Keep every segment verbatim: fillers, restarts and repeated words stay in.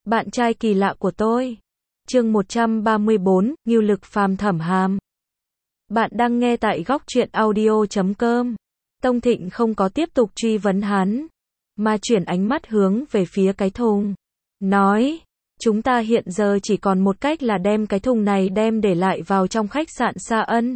Bạn trai kỳ lạ của tôi. Chương một trăm ba mươi bốn, Ngưu Lực Phàm Thẩm Hàm. Bạn đang nghe tại góc truyện audio chấm com. Tông Thịnh không có tiếp tục truy vấn hắn, mà chuyển ánh mắt hướng về phía cái thùng. Nói, chúng ta hiện giờ chỉ còn một cách là đem cái thùng này đem để lại vào trong khách sạn Sa Ân.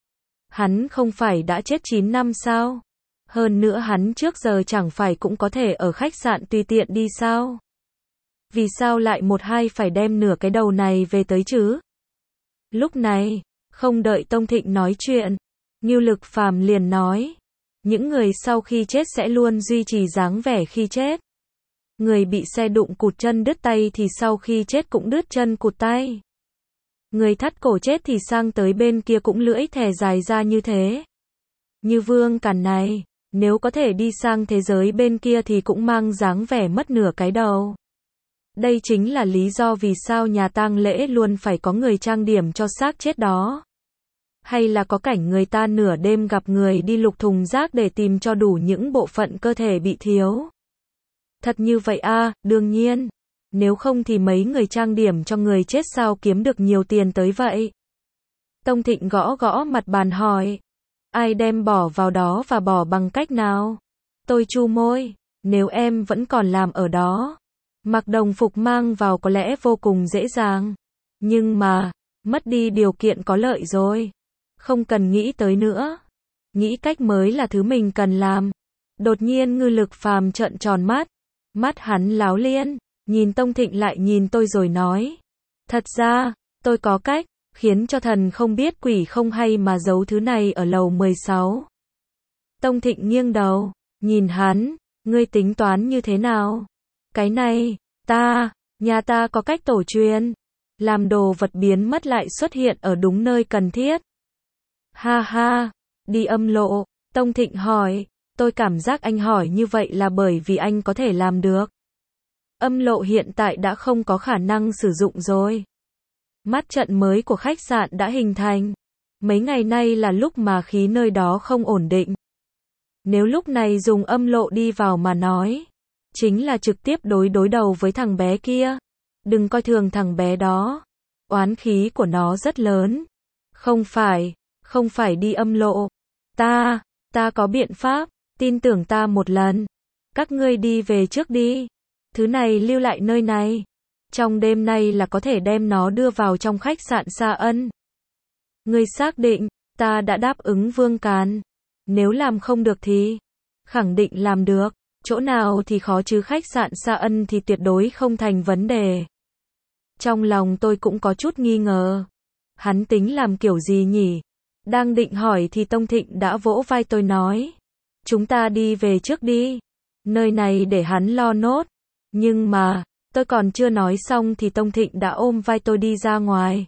Hắn không phải đã chết chín năm sao? Hơn nữa hắn trước giờ chẳng phải cũng có thể ở khách sạn tùy tiện đi sao? Vì sao lại một hai phải đem nửa cái đầu này về tới chứ? Lúc này, không đợi Tông Thịnh nói chuyện, Ngưu Lực Phàm liền nói, những người sau khi chết sẽ luôn duy trì dáng vẻ khi chết. Người bị xe đụng cụt chân đứt tay thì sau khi chết cũng đứt chân cụt tay. Người thắt cổ chết thì sang tới bên kia cũng lưỡi thè dài ra như thế. Như Vương Càn này, nếu có thể đi sang thế giới bên kia thì cũng mang dáng vẻ mất nửa cái đầu. Đây chính là lý do vì sao nhà tang lễ luôn phải có người trang điểm cho xác chết đó. Hay là có cảnh người ta nửa đêm gặp người đi lục thùng rác để tìm cho đủ những bộ phận cơ thể bị thiếu. Thật như vậy à, đương nhiên. Nếu không thì mấy người trang điểm cho người chết sao kiếm được nhiều tiền tới vậy? Tông Thịnh gõ gõ mặt bàn hỏi. Ai đem bỏ vào đó và bỏ bằng cách nào? Tôi chu môi. Nếu em vẫn còn làm ở đó, mặc đồng phục mang vào có lẽ vô cùng dễ dàng. Nhưng mà, mất đi điều kiện có lợi rồi. Không cần nghĩ tới nữa. Nghĩ cách mới là thứ mình cần làm. Đột nhiên Ngưu Lực Phàm trợn tròn mắt. Mắt hắn láo liên, nhìn Tông Thịnh lại nhìn tôi rồi nói. Thật ra, tôi có cách, khiến cho thần không biết quỷ không hay mà giấu thứ này ở lầu mười sáu. Tông Thịnh nghiêng đầu, nhìn hắn, ngươi tính toán như thế nào? Cái này, ta, nhà ta có cách tổ truyền, làm đồ vật biến mất lại xuất hiện ở đúng nơi cần thiết. Ha ha, đi âm lộ, Tông Thịnh hỏi, tôi cảm giác anh hỏi như vậy là bởi vì anh có thể làm được. Âm lộ hiện tại đã không có khả năng sử dụng rồi. Mắt trận mới của khách sạn đã hình thành. Mấy ngày nay là lúc mà khí nơi đó không ổn định. Nếu lúc này dùng âm lộ đi vào mà nói, chính là trực tiếp đối đối đầu với thằng bé kia. Đừng coi thường thằng bé đó. Oán khí của nó rất lớn. Không phải, không phải đi âm lộ. Ta, ta có biện pháp, tin tưởng ta một lần. Các ngươi đi về trước đi. Thứ này lưu lại nơi này. Trong đêm nay là có thể đem nó đưa vào trong khách sạn Sa Ân. Ngươi xác định, ta đã đáp ứng Vương Càn. Nếu làm không được thì, khẳng định làm được. Chỗ nào thì khó chứ khách sạn Sa Ân thì tuyệt đối không thành vấn đề. Trong lòng tôi cũng có chút nghi ngờ. Hắn tính làm kiểu gì nhỉ? Đang định hỏi thì Tông Thịnh đã vỗ vai tôi nói. Chúng ta đi về trước đi. Nơi này để hắn lo nốt. Nhưng mà, tôi còn chưa nói xong thì Tông Thịnh đã ôm vai tôi đi ra ngoài.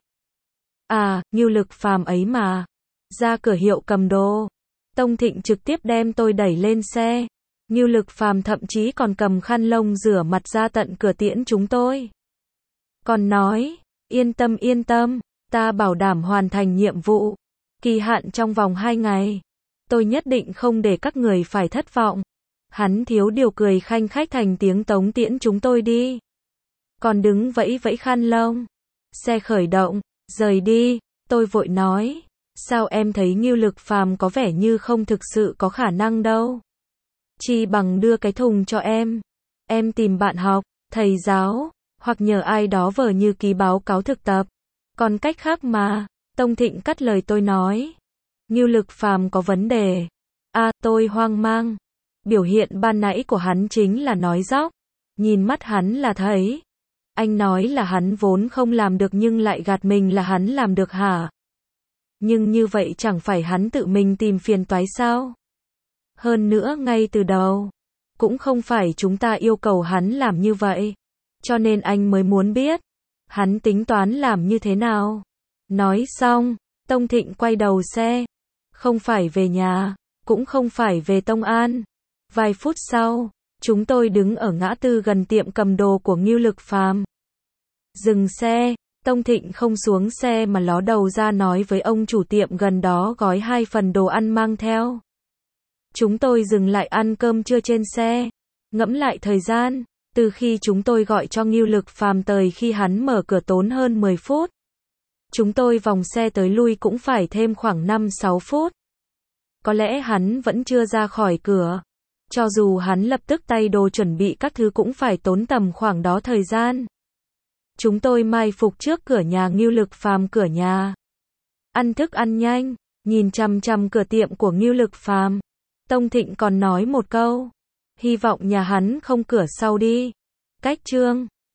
À, Ngưu Lực Phàm ấy mà. Ra cửa hiệu cầm đồ. Tông Thịnh trực tiếp đem tôi đẩy lên xe. Ngưu Lực Phàm thậm chí còn cầm khăn lông rửa mặt ra tận cửa tiễn chúng tôi. Còn nói, yên tâm yên tâm, ta bảo đảm hoàn thành nhiệm vụ. Kỳ hạn trong vòng hai ngày. Tôi nhất định không để các người phải thất vọng. Hắn thiếu điều cười khanh khách thành tiếng tống tiễn chúng tôi đi. Còn đứng vẫy vẫy khăn lông. Xe khởi động, rời đi, tôi vội nói. Sao em thấy Ngưu Lực Phàm có vẻ như không thực sự có khả năng đâu. Chi bằng đưa cái thùng cho em. Em tìm bạn học, thầy giáo, hoặc nhờ ai đó vờ như ký báo cáo thực tập. Còn cách khác mà, Tông Thịnh cắt lời tôi nói. Ngưu Lực Phàm có vấn đề. À, tôi hoang mang. Biểu hiện ban nãy của hắn chính là nói dóc. Nhìn mắt hắn là thấy. Anh nói là hắn vốn không làm được nhưng lại gạt mình là hắn làm được hả? Nhưng như vậy chẳng phải hắn tự mình tìm phiền toái sao? Hơn nữa ngay từ đầu, cũng không phải chúng ta yêu cầu hắn làm như vậy. Cho nên anh mới muốn biết, hắn tính toán làm như thế nào. Nói xong, Tông Thịnh quay đầu xe. Không phải về nhà, cũng không phải về Tông An. Vài phút sau, chúng tôi đứng ở ngã tư gần tiệm cầm đồ của Ngưu Lực Phàm. Dừng xe, Tông Thịnh không xuống xe mà ló đầu ra nói với ông chủ tiệm gần đó gói hai phần đồ ăn mang theo. Chúng tôi dừng lại ăn cơm trưa trên xe. Ngẫm lại thời gian, Từ khi chúng tôi gọi cho Ngưu Lực Phàm tới khi hắn mở cửa tốn hơn mười phút. Chúng tôi vòng xe tới lui cũng phải thêm khoảng năm sáu phút. Có lẽ hắn vẫn chưa ra khỏi cửa. Cho dù hắn lập tức tay đồ chuẩn bị các thứ cũng phải tốn tầm khoảng đó thời gian. Chúng tôi mai phục trước cửa nhà Ngưu Lực Phàm, cửa nhà ăn thức ăn nhanh, nhìn chằm chằm cửa tiệm của Ngưu Lực Phàm. Tông Thịnh còn nói một câu, hy vọng nhà hắn không cửa sau đi. Cách chương